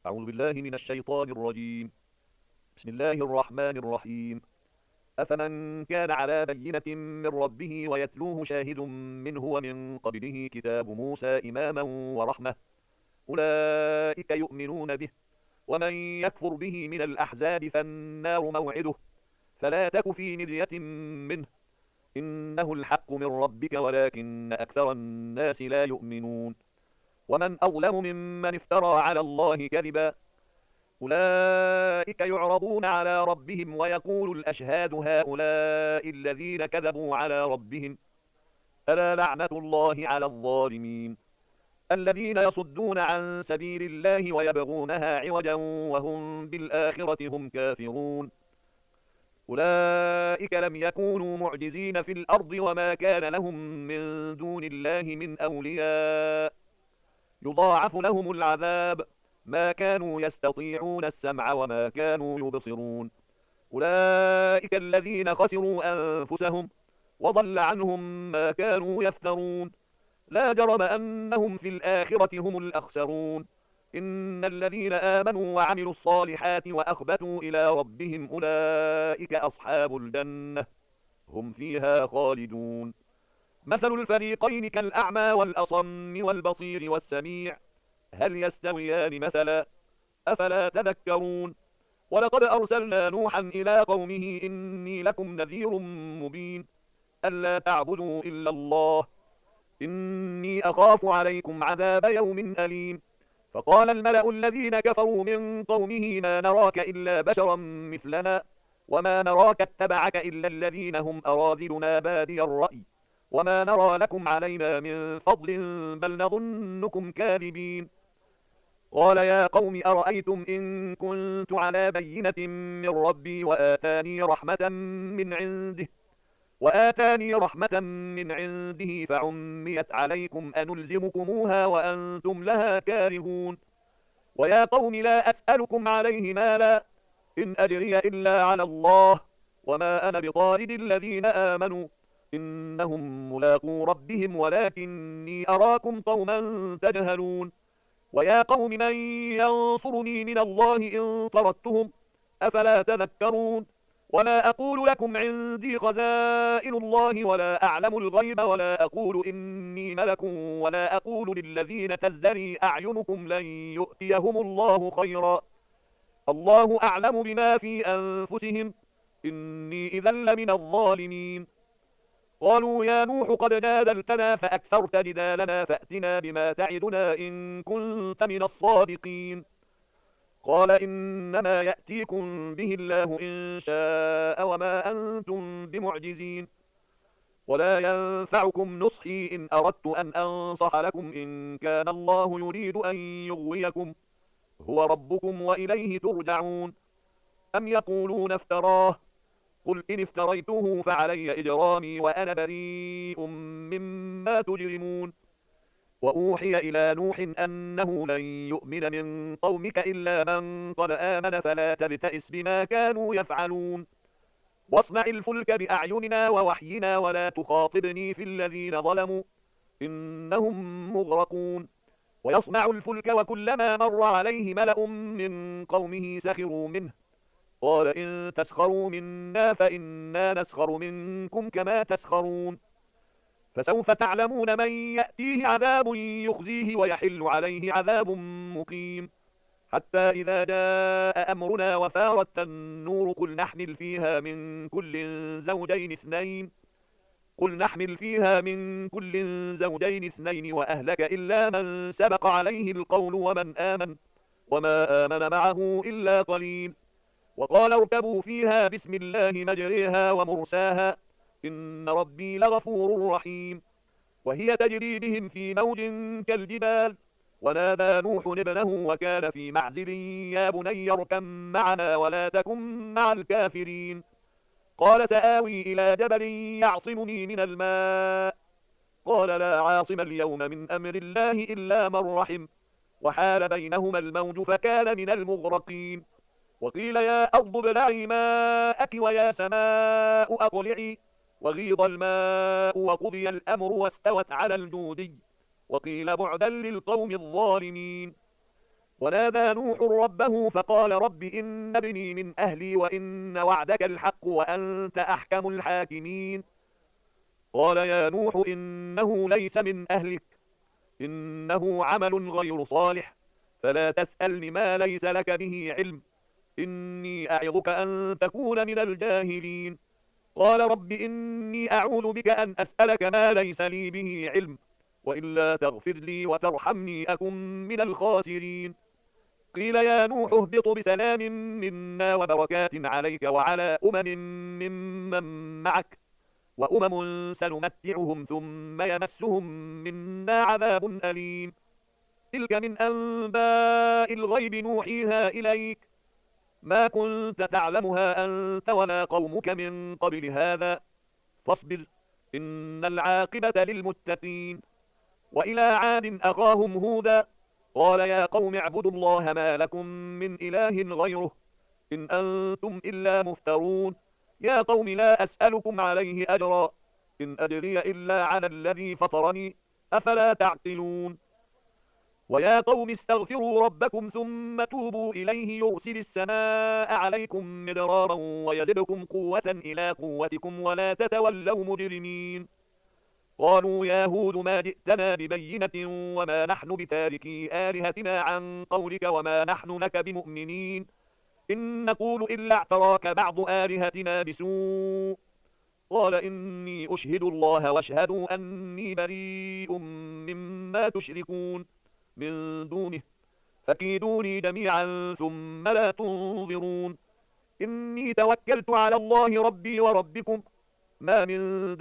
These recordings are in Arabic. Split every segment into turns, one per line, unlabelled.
أعوذ بالله من الشيطان الرجيم. بسم الله الرحمن الرحيم. أفمن كان على بينة من ربه ويتلوه شاهد منه ومن قبله كتاب موسى إماما ورحمة أولئك يؤمنون به، ومن يكفر به من الأحزاب فالنار موعده، فلا تك في مرية منه، إنه الحق من ربك ولكن أكثر الناس لا يؤمنون. ومن أظلم ممن افترى على الله كذبا، أولئك يعرضون على ربهم ويقول الأشهاد هؤلاء الذين كذبوا على ربهم، ألا لعنة الله على الظالمين، الذين يصدون عن سبيل الله ويبغونها عوجا وهم بالآخرة هم كافرون. أولئك لم يكونوا معجزين في الأرض وما كان لهم من دون الله من أولياء، يضاعف لهم العذاب، ما كانوا يستطيعون السمع وما كانوا يبصرون. أولئك الذين خسروا أنفسهم وضل عنهم ما كانوا يفترون، لا جرم أنهم في الآخرة هم الأخسرون. إن الذين آمنوا وعملوا الصالحات وأخبتوا إلى ربهم أولئك أصحاب الجنة، هم فيها خالدون. مثل الفريقين كالأعمى والأصم والبصير والسميع، هل يستويان مثلا؟ أفلا تذكرون. ولقد أرسلنا نوحا إلى قومه إني لكم نذير مبين، ألا تعبدوا إلا الله، إني أخاف عليكم عذاب يوم أليم. فقال الملأ الذين كفروا من قومه ما نراك إلا بشرا مثلنا، وما نراك اتبعك إلا الذين هم أراذلنا بادي الرأي، وما نرى لكم علينا من فضل بل نظنكم كاذبين. قال يا قوم أرأيتم إن كنت على بينة من ربي وآتاني رحمة من عنده فعميت عليكم أنلزمكموها وأنتم لها كارهون. ويا قوم لا أسألكم عليه مالا، إن أجري إلا على الله، وما أنا بطارد الذين آمنوا، إنهم ملاقو ربهم ولكني أراكم قوما تجهلون. ويا قوم من ينصرني من الله إن طردتهم، أفلا تذكرون. ولا أقول لكم عندي خزائن الله ولا أعلم الغيب ولا أقول إني ملك ولا أقول للذين تزدري أعينكم لن يؤتيهم الله خيرا، الله أعلم بما في أنفسهم، إني إذا لمن الظالمين. قالوا يا نوح قد جادلتنا فأكثرت جدالنا فأتنا بما تعدنا إن كنت من الصادقين. قال إنما يأتيكم به الله إن شاء وما أنتم بمعجزين، ولا ينفعكم نصحي إن أردت أن أنصح لكم إن كان الله يريد أن يغويكم، هو ربكم وإليه ترجعون. أم يقولون افتراه، قل إن افتريته فعلي إجرامي وأنا بريء مما تجرمون. وأوحي إلى نوح أنه لن يؤمن من قومك إلا من قد آمن فلا تبتئس بما كانوا يفعلون. واصنع الفلك بأعيننا ووحينا ولا تخاطبني في الذين ظلموا إنهم مغرقون. ويصنع الفلك وكلما مر عليه ملأ من قومه سخروا منه، قال إن تسخروا منا فإنا نسخر منكم كما تسخرون. فسوف تعلمون من يأتيه عذاب يخزيه ويحل عليه عذاب مقيم. حتى إذا جاء أمرنا وفارت النور قل نحمل فيها من كل زوجين اثنين وأهلك إلا من سبق عليه القول ومن آمن، وما آمن معه إلا قليل. وقال اركبوا فيها بسم الله مجريها ومرساها، إن ربي لغفور رحيم. وهي تجري بهم في موج كالجبال، ونادى نوح ابنه وكان في معزل يا بني اركب معنا ولا تكن مع الكافرين. قال سآوي إلى جبل يعصمني من الماء، قال لا عاصم اليوم من أمر الله إلا من رحم، وحال بينهما الموج فكان من المغرقين. وقيل يا أرض ابلعي ماءك ويا سماء أقلعي، وغيض الماء وقضي الأمر واستوت على الجودي، وقيل بعدا للقوم الظالمين. ونادى نوح ربه فقال رب إن ابني من أهلي وإن وعدك الحق وأنت أحكم الحاكمين. قال يا نوح إنه ليس من أهلك، إنه عمل غير صالح، فلا تسألني ما ليس لك به علم، إني أعظك أن تكون من الجاهلين. قال رب إني أعوذ بك أن أسألك ما ليس لي به علم، وإلا تغفر لي وترحمني أكن من الخاسرين. قيل يا نوح اهبط بسلام منا وبركات عليك وعلى ممن معك، وأمم سنمتعهم ثم يمسهم منا عذاب أليم. تلك من أنباء الغيب نوحيها إليك، ما كنت تعلمها أنت ولا قومك من قبل هذا، فاصبر إن العاقبة للمتقين. وإلى عاد أخاهم هودا قال يا قوم اعبدوا الله ما لكم من إله غيره إن أنتم إلا مفترون. يا قوم لا أسألكم عليه أجرا، إن أجري إلا على الذي فطرني، أفلا تعقلون. ويا قوم استغفروا ربكم ثم توبوا إليه يرسل السماء عليكم مدرارا ويزدكم قوة إلى قوتكم ولا تتولوا مجرمين. قالوا يا هود ما جئتنا ببينة وما نحن بتاركي آلهتنا عن قولك وما نحن لك بمؤمنين، إن نقول إلا اعتراك بعض آلهتنا بسوء. قال إني أشهد الله واشهدوا أني بريء مما تشركون من دونه، فكيدوني جميعا ثم لا تنظرون. إني توكلت على الله ربي وربكم، ما من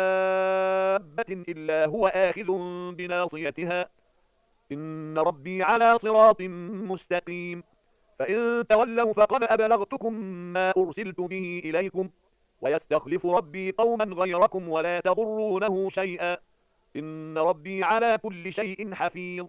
دابة إلا هو آخذ بناصيتها، إن ربي على صراط مستقيم. فإن تولوا فقد أبلغتكم ما أرسلت به إليكم، ويستخلف ربي قوما غيركم ولا تضرونه شيئا، إن ربي على كل شيء حفيظ.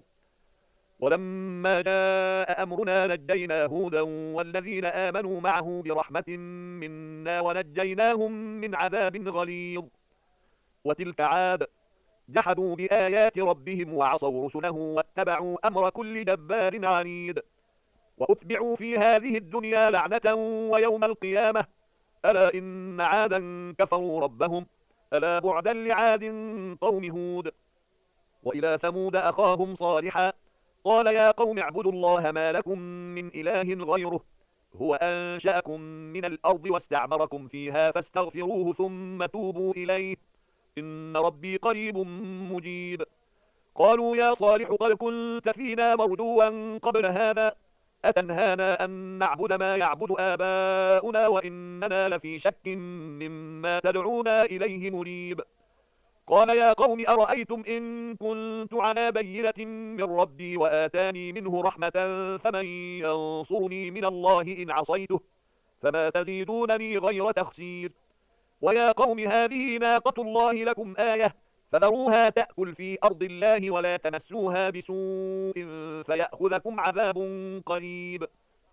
ولما جاء أمرنا نجينا هودا والذين آمنوا معه برحمة منا ونجيناهم من عذاب غليظ. وتلك عاد جحدوا بآيات ربهم وعصوا رسله واتبعوا أمر كل جبار عنيد، وأتبعوا في هذه الدنيا لعنة ويوم القيامة، ألا إن عادا كفروا ربهم، ألا بعدا لعاد قوم هود. وإلى ثمود أخاهم صالحا قال يا قوم اعبدوا الله ما لكم من إله غيره، هو أنشأكم من الأرض واستعمركم فيها فاستغفروه ثم توبوا إليه، إن ربي قريب مجيب. قالوا يا صالح قد كنت فينا مرجوا قبل هذا، أتنهانا أن نعبد ما يعبد آباؤنا وإننا لفي شك مما تدعونا إليه مريب. قال يا قوم أرأيتم إن كنت على بينة من ربي وآتاني منه رحمة فمن ينصرني من الله إن عصيته، فما تزيدونني غير تخسير. ويا قوم هذه ناقة الله لكم آية، فذروها تأكل في أرض الله ولا تمسوها بسوء فيأخذكم عذاب قريب.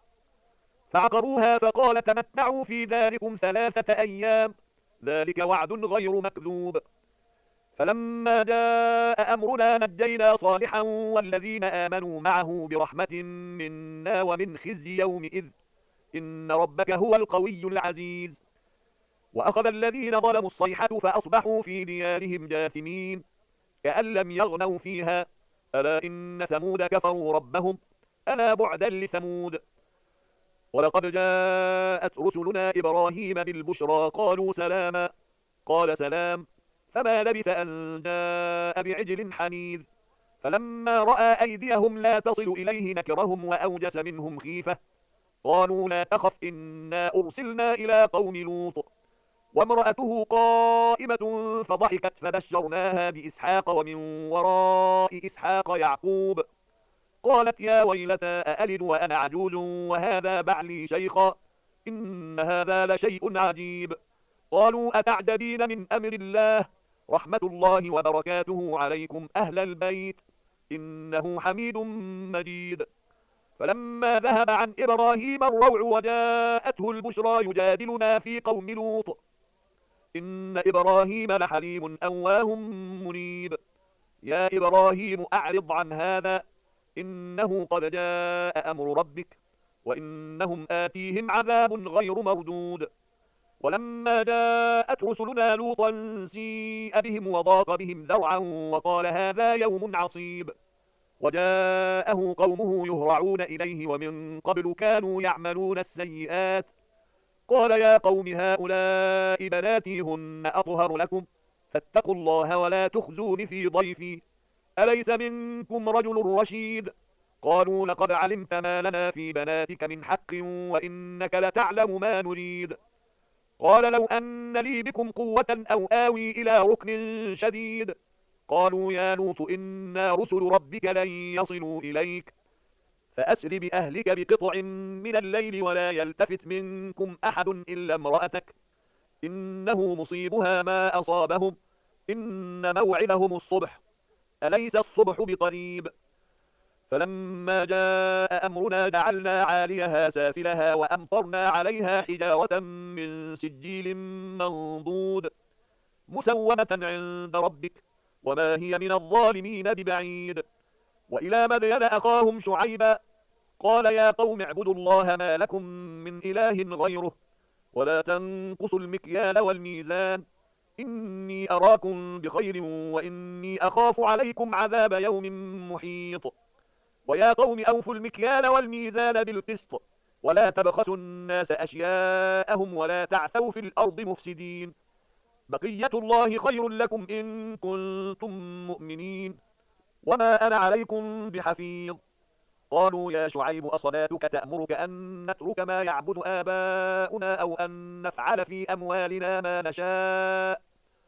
فعقروها فقال تمتعوا في داركم 3 أيام، ذلك وعد غير مكذوب. فلما جاء أمرنا نجينا صالحا والذين آمنوا معه برحمة منا ومن خزي يومئذ، إن ربك هو القوي العزيز. وأخذ الذين ظلموا الصيحة فأصبحوا في ديارهم جاثمين كأن لم يغنوا فيها، ألا إن ثمود كفروا ربهم، ألا بعدا لثمود. ولقد جاءت رسلنا إبراهيم بالبشرى قالوا سلاما، قال سلام، فما لبث أن جاء بعجل حنيذ. فلما رأى أيديهم لا تصل إليه نكرهم وأوجس منهم خيفة، قالوا لا تخف إنا أرسلنا إلى قوم لوط، وامرأته قائمة فضحكت فبشرناها بإسحاق ومن وراء إسحاق يعقوب. قالت يا ويلتى أألد وأنا عجوز وهذا بعلي شيخا، إن هذا لشيء عجيب. قالوا أتعجبين من أمر الله، رحمة الله وبركاته عليكم أهل البيت، إنه حميد مجيد. فلما ذهب عن إبراهيم الروع وجاءته البشرى يجادلنا في قوم لوط، إن إبراهيم لحليم أواه منيب. يا إبراهيم أعرض عن هذا إنه قد جاء أمر ربك وإنهم آتيهم عذاب غير مردود. ولما جاءت رسلنا لوطا سيء بهم وضاق بهم ذرعا وقال هذا يوم عصيب. وجاءه قومه يهرعون إليه ومن قبل كانوا يعملون السيئات. قال يا قوم هؤلاء بناتي هن أطهر لكم فاتقوا الله ولا تخزون في ضيفي أليس منكم رجل رشيد. قالوا لقد علمت ما لنا في بناتك من حق وإنك لتعلم ما نريد. قال لو أن لي بكم قوة أو آوي إلى ركن شديد. قالوا يا لوط إنا رسل ربك لن يصلوا إليك فأسر بأهلك بقطع من الليل ولا يلتفت منكم أحد إلا امرأتك إنه مصيبها ما أصابهم إن موعدهم الصبح أليس الصبح بقريب. فلما جاء أمرنا جعلنا عاليها سافلها وأمطرنا عليها حجارة من سجيل منضود مسومة عند ربك وما هي من الظالمين ببعيد. وإلى مدين أخاهم شعيبا قال يا قوم اعبدوا الله ما لكم من إله غيره ولا تنقصوا المكيال والميزان إني أراكم بخير وإني أخاف عليكم عذاب يوم محيط. ويا قوم أوفوا المكيال والميزان بالقسط ولا تبخسوا الناس أشياءهم ولا تعثوا في الأرض مفسدين بقية الله خير لكم إن كنتم مؤمنين وما أنا عليكم بحفيظ. قالوا يا شعيب أصلاتك تأمرك أن نترك ما يعبد آباؤنا أو أن نفعل في أموالنا ما نشاء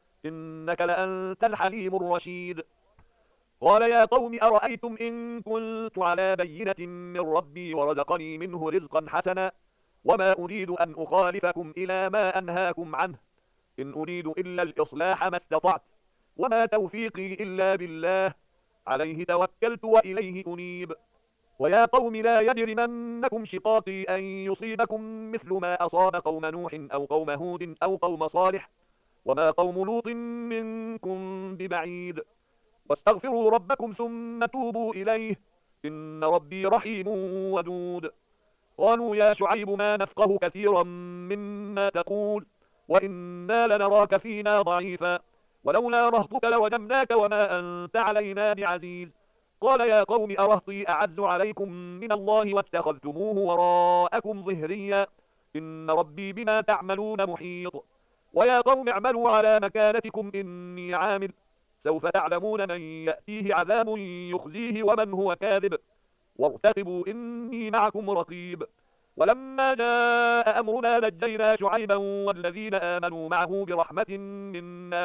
إنك لأنت الحليم الرشيد. قال يا قوم أرأيتم إن كنت على بينة من ربي ورزقني منه رزقا حسنا وما أريد أن أخالفكم إلى ما أنهاكم عنه إن أريد إلا الإصلاح ما استطعت وما توفيقي إلا بالله عليه توكلت وإليه أنيب. ويا قوم لا يجرمنكم شقاقي أن يصيبكم مثل ما أصاب قوم نوح أو قوم هود أو قوم صالح وما قوم لوط منكم ببعيد. واستغفروا ربكم ثم توبوا إليه إن ربي رحيم ودود. قالوا يا شعيب ما نفقه كثيرا مما تقول وإنا لنراك فينا ضعيفا ولولا رهطك لوجمناك وما أنت علينا بعزيز. قال يا قوم أرهطي أعز عليكم من الله واتخذتموه وراءكم ظهريا إن ربي بما تعملون محيط. ويا قوم اعملوا على مكانتكم إني عامل سوف تعلمون من يأتيه عذاب يخزيه ومن هو كاذب وارتقبوا إني معكم رقيب. ولما جاء أمرنا نجينا شعيبا والذين آمنوا معه برحمة منا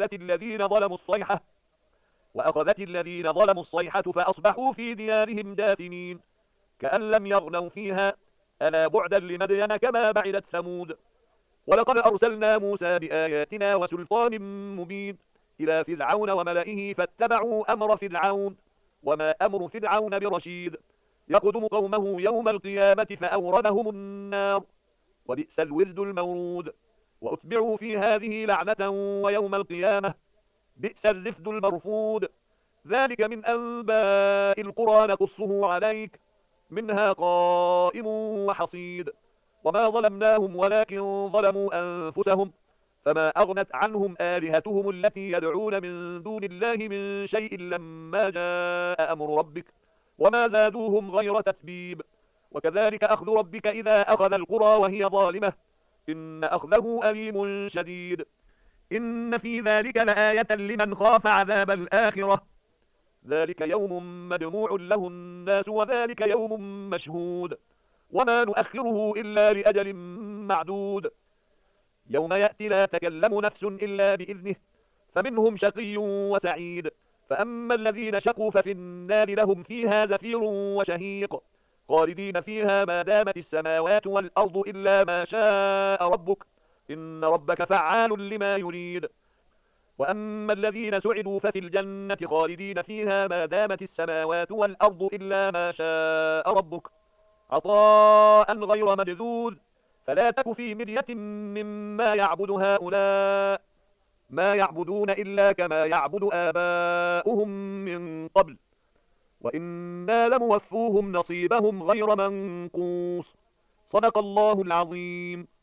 وأخذت الذين ظلموا الصيحة فأصبحوا في ديارهم جاثمين كأن لم يغنوا فيها ألا بعدا لمدين كما بعدت ثمود. ولقد أرسلنا موسى بآياتنا وسلطان مبين إلى فرعون وملئه فاتبعوا أمر فرعون وما أمر فرعون برشيد يقدم قومه يوم القيامة فأوردهم النار وبئس الورد المورود. وأتبعوا في هذه لعنة ويوم القيامة بئس الرفد المرفود. ذلك من أنباء القرى نقصه عليك منها قائم وحصيد. وما ظلمناهم ولكن ظلموا أنفسهم فما أغنت عنهم آلهتهم التي يدعون من دون الله من شيء لما جاء أمر ربك وما زادوهم غير تتبيب. وكذلك أخذ ربك إذا أخذ القرى وهي ظالمة إن أخذه أليم شديد. إن في ذلك لآية لمن خاف عذاب الآخرة ذلك يوم مجموع له الناس وذلك يوم مشهود وما نؤخره إلا لأجل معدود. يوم يأتي لا تكلم نفس إلا بإذنه فمنهم شقي وسعيد. فأما الذين شقوا ففي النار لهم فيها زفير وشهيق خالدين فيها ما دامت السماوات والأرض إلا ما شاء ربك إن ربك فعال لما يريد. وأما الذين سعدوا ففي الجنة خالدين فيها ما دامت السماوات والأرض إلا ما شاء ربك عطاء غير مجذوذ فلا تك في مرية مما يعبد هؤلاء ما يعبدون إلا كما يعبد آباؤهم من قبل وإنا لموفوهم نصيبهم غير منقوص. صدق الله العظيم.